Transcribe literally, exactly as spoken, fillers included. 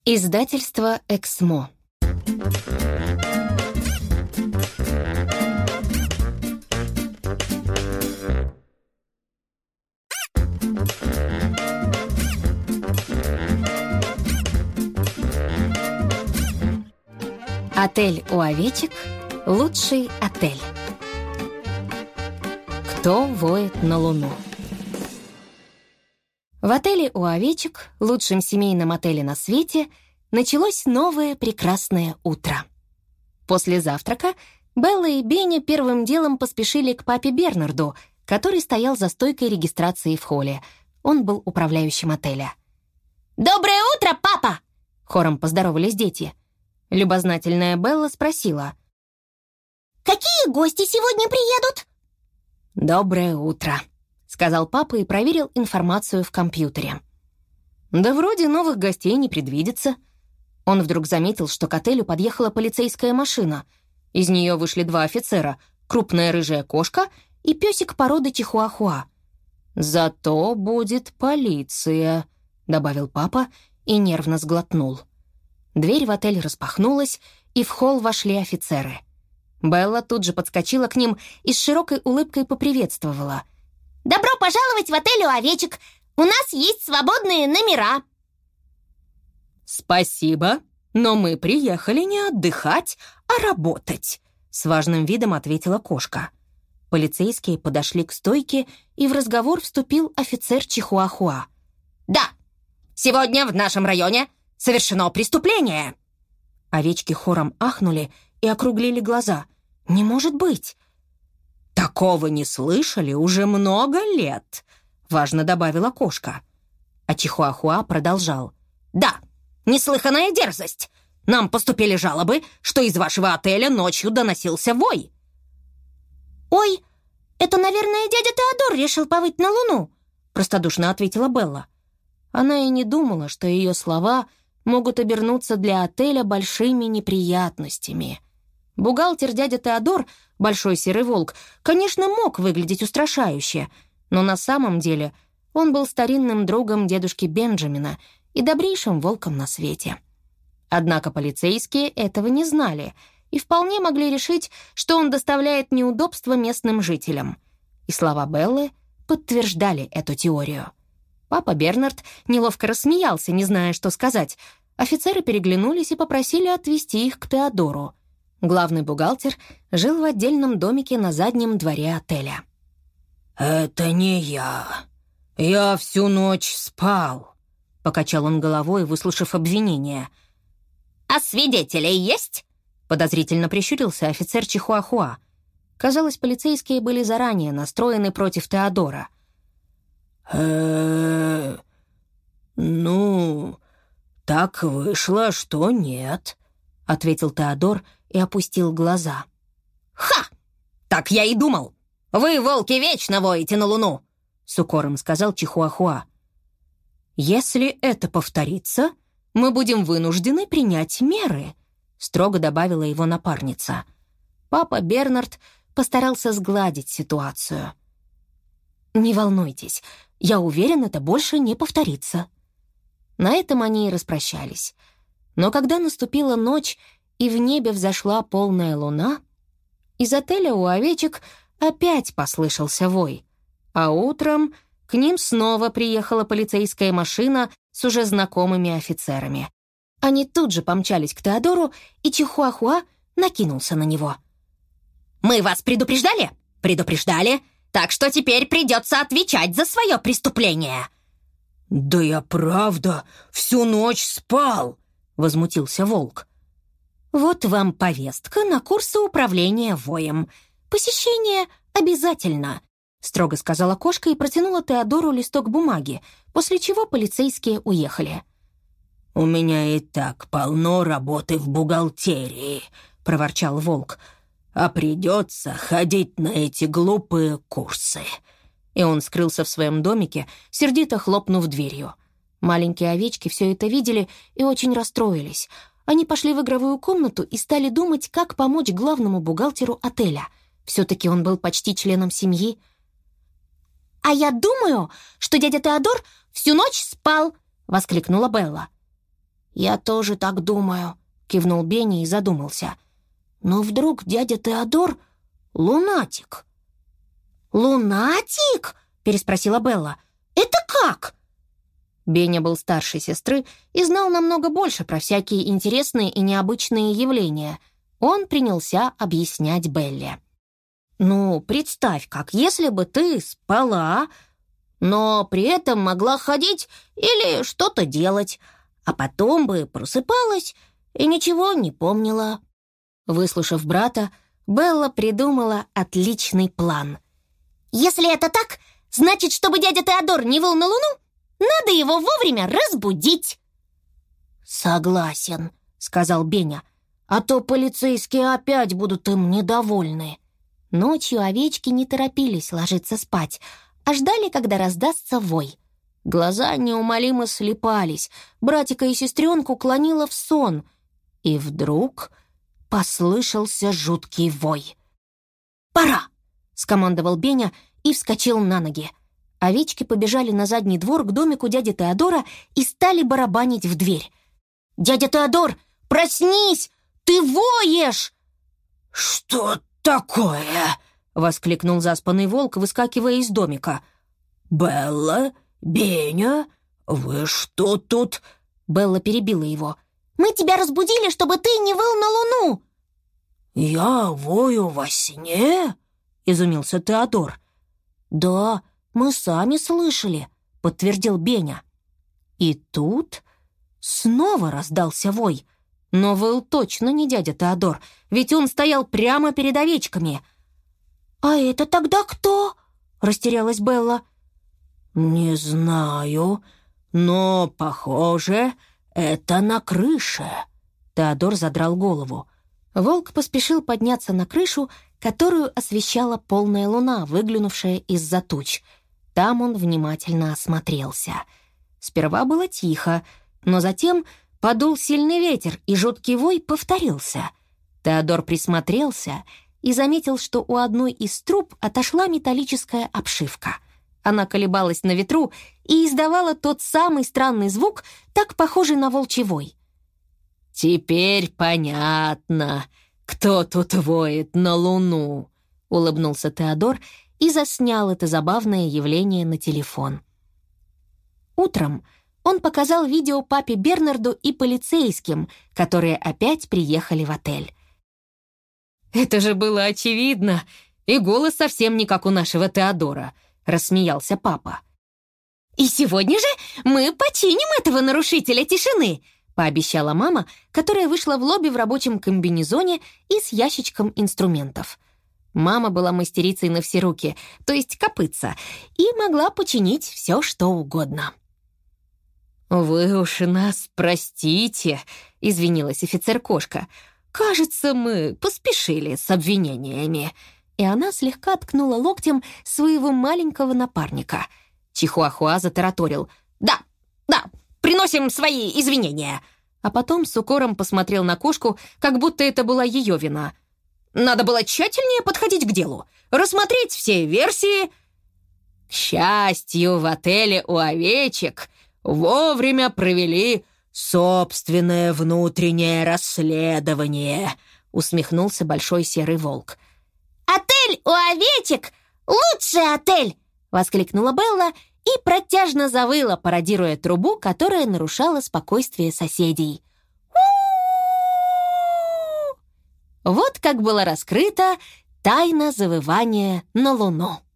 Издательство «Эксмо». Отель у овечек – лучший отель. Кто воет на луну? В отеле у овечек, лучшем семейном отеле на свете, началось новое прекрасное утро. После завтрака Белла и Бенни первым делом поспешили к папе Бернарду, который стоял за стойкой регистрации в холле. Он был управляющим отеля. «Доброе утро, папа!» — хором поздоровались дети. Любознательная Белла спросила: «Какие гости сегодня приедут?» «Доброе утро», — сказал папа и проверил информацию в компьютере. «Да вроде новых гостей не предвидится». Он вдруг заметил, что к отелю подъехала полицейская машина. Из нее вышли два офицера, крупная рыжая кошка и песик породы чихуахуа. «Зато будет полиция», — добавил папа и нервно сглотнул. Дверь в отель распахнулась, и в холл вошли офицеры. Белла тут же подскочила к ним и с широкой улыбкой поприветствовала. «Добро пожаловать в отель у овечек! У нас есть свободные номера!» «Спасибо, но мы приехали не отдыхать, а работать», — с важным видом ответила кошка. Полицейские подошли к стойке, и в разговор вступил офицер чихуахуа. «Да, сегодня в нашем районе совершено преступление!» Овечки хором ахнули и округлили глаза. «Не может быть!» «Такого не слышали уже много лет», — важно добавила кошка. А чихуахуа продолжал. «Да, неслыханная дерзость! Нам поступили жалобы, что из вашего отеля ночью доносился вой». «Ой, это, наверное, дядя Теодор решил повыть на луну», — простодушно ответила Белла. Она и не думала, что ее слова могут обернуться для отеля большими неприятностями. Бухгалтер дядя Теодор, большой серый волк, конечно, мог выглядеть устрашающе, но на самом деле он был старинным другом дедушки Бенджамина и добрейшим волком на свете. Однако полицейские этого не знали и вполне могли решить, что он доставляет неудобства местным жителям. И слова Беллы подтверждали эту теорию. Папа Бернард неловко рассмеялся, не зная, что сказать. Офицеры переглянулись и попросили отвезти их к Теодору. Главный бухгалтер жил в отдельном домике на заднем дворе отеля. «Это не я. Я всю ночь спал», — покачал он головой, выслушав обвинение. «А свидетели есть?» — подозрительно прищурился офицер чихуахуа. Казалось, полицейские были заранее настроены против Теодора. э ну, так вышло, что нет», — ответил Теодор и опустил глаза. «Ха! Так я и думал! Вы, волки, вечно воете на луну!» — с укором сказал чихуахуа. «Если это повторится, мы будем вынуждены принять меры», — строго добавила его напарница. Папа Бернард постарался сгладить ситуацию. «Не волнуйтесь, я уверен, это больше не повторится». На этом они и распрощались. Но когда наступила ночь и в небе взошла полная луна, из отеля у овечек опять послышался вой, а утром к ним снова приехала полицейская машина с уже знакомыми офицерами. Они тут же помчались к Теодору, и чихуахуа накинулся на него. «Мы вас предупреждали? Предупреждали, так что теперь придется отвечать за свое преступление». «Да я правда всю ночь спал», — возмутился волк. «Вот вам повестка на курсы управления воем. Посещение обязательно», — строго сказала кошка и протянула Теодору листок бумаги, после чего полицейские уехали. «У меня и так полно работы в бухгалтерии», — проворчал волк. «А придется ходить на эти глупые курсы». И он скрылся в своем домике, сердито хлопнув дверью. Маленькие овечки все это видели и очень расстроились. Они пошли в игровую комнату и стали думать, как помочь главному бухгалтеру отеля. Все-таки он был почти членом семьи. «А я думаю, что дядя Теодор всю ночь спал!» — воскликнула Белла. «Я тоже так думаю», — кивнул Бенни и задумался. «Но вдруг дядя Теодор — лунатик?» «Лунатик?» — переспросила Белла. «Это как?» Беня был старше сестры и знал намного больше про всякие интересные и необычные явления. Он принялся объяснять Белле. «Ну, представь, как если бы ты спала, но при этом могла ходить или что-то делать, а потом бы просыпалась и ничего не помнила». Выслушав брата, Белла придумала отличный план. «Если это так, значит, чтобы дядя Теодор не выл на Луну, надо его вовремя разбудить». «Согласен», — сказал Беня, «а то полицейские опять будут им недовольны». Ночью овечки не торопились ложиться спать, а ждали, когда раздастся вой. Глаза неумолимо слепались, братика и сестренку клонило в сон. И вдруг послышался жуткий вой. «Пора!» — скомандовал Беня и вскочил на ноги. Овечки побежали на задний двор к домику дяди Теодора и стали барабанить в дверь. «Дядя Теодор, проснись! Ты воешь!» «Что такое?» — воскликнул заспанный волк, выскакивая из домика. «Белла, Беня, вы что тут?» Белла перебила его. «Мы тебя разбудили, чтобы ты не выл на Луну». «Я вою во сне?» — изумился Теодор. «Да, мы сами слышали», — подтвердил Беня. И тут снова раздался вой. Но выл точно не дядя Теодор, ведь он стоял прямо перед овечками. «А это тогда кто?» — растерялась Белла. «Не знаю, но, похоже, это на крыше». Теодор задрал голову. Волк поспешил подняться на крышу, которую освещала полная луна, выглянувшая из-за туч. Там он внимательно осмотрелся. Сперва было тихо, но затем подул сильный ветер, и жуткий вой повторился. Теодор присмотрелся и заметил, что у одной из труб отошла металлическая обшивка. Она колебалась на ветру и издавала тот самый странный звук, так похожий на волчий вой. «Теперь понятно, кто тут воет на Луну», — улыбнулся Теодор и заснял это забавное явление на телефон. Утром он показал видео папе Бернарду и полицейским, которые опять приехали в отель. «Это же было очевидно, и голос совсем не как у нашего Теодора», — рассмеялся папа. «И сегодня же мы починим этого нарушителя тишины», — пообещала мама, которая вышла в лобби в рабочем комбинезоне и с ящичком инструментов. Мама была мастерицей на все руки, то есть копытца, и могла починить все, что угодно. «Вы уж нас простите», — извинилась офицер-кошка. «Кажется, мы поспешили с обвинениями». И она слегка ткнула локтем своего маленького напарника. Чихуахуа затараторил. «Да, да, приносим свои извинения». А потом с укором посмотрел на кошку, как будто это была ее вина. «Надо было тщательнее подходить к делу, рассмотреть все версии». К счастью, в отеле у овечек вовремя провели собственное внутреннее расследование», — усмехнулся большой серый волк. «Отель у овечек — лучший отель!» — воскликнула Белла и протяжно завыла, пародируя трубу, которая нарушала спокойствие соседей. Вот как была раскрыта тайна завывания на Луну.